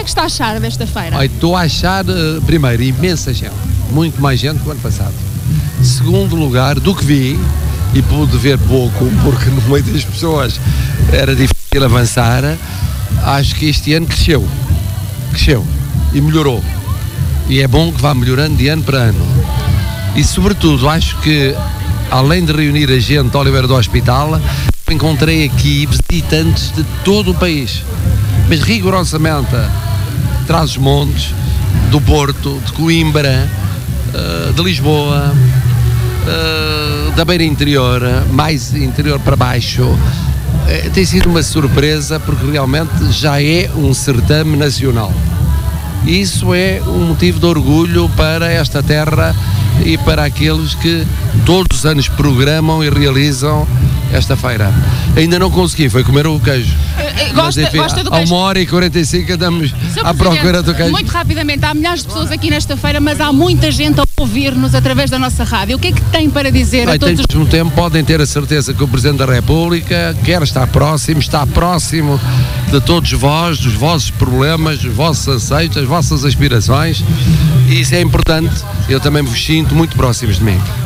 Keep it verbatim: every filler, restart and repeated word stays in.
que está a achar desta feira? Olha, estou a achar, uh, primeiro, imensa gente, muito mais gente que o ano passado. Segundo lugar, do que vi, e pude ver pouco, porque no meio das pessoas era difícil avançar, acho que este ano cresceu, cresceu e melhorou. E é bom que vá melhorando de ano para ano. E sobretudo, acho que, além de reunir a gente de Oliveira do Hospital, encontrei aqui visitantes de todo o país, mas rigorosamente de Trás-os-Montes, do Porto, de Coimbra, de Lisboa, da Beira Interior, mais interior para baixo. Tem sido uma surpresa, porque realmente já é um certame nacional. Isso é um motivo de orgulho para esta terra e para aqueles que todos os anos programam e realizam esta feira. Ainda não consegui, foi comer o queijo. Gosta, Mas, enfim, gosta do há queijo? uma hora e quarenta e cinco andamos Senhor à procura do queijo. Muito rapidamente, há milhares de pessoas aqui nesta feira, mas há muita gente a ouvir-nos através da nossa rádio. O que é que tem para dizer Bem, a todos ao mesmo tempo podem ter a certeza que o Presidente da República quer estar próximo, está próximo de todos vós, dos vossos problemas, dos vossos anseios, das vossas aspirações, e isso é importante. Eu também vos sinto muito próximos de mim.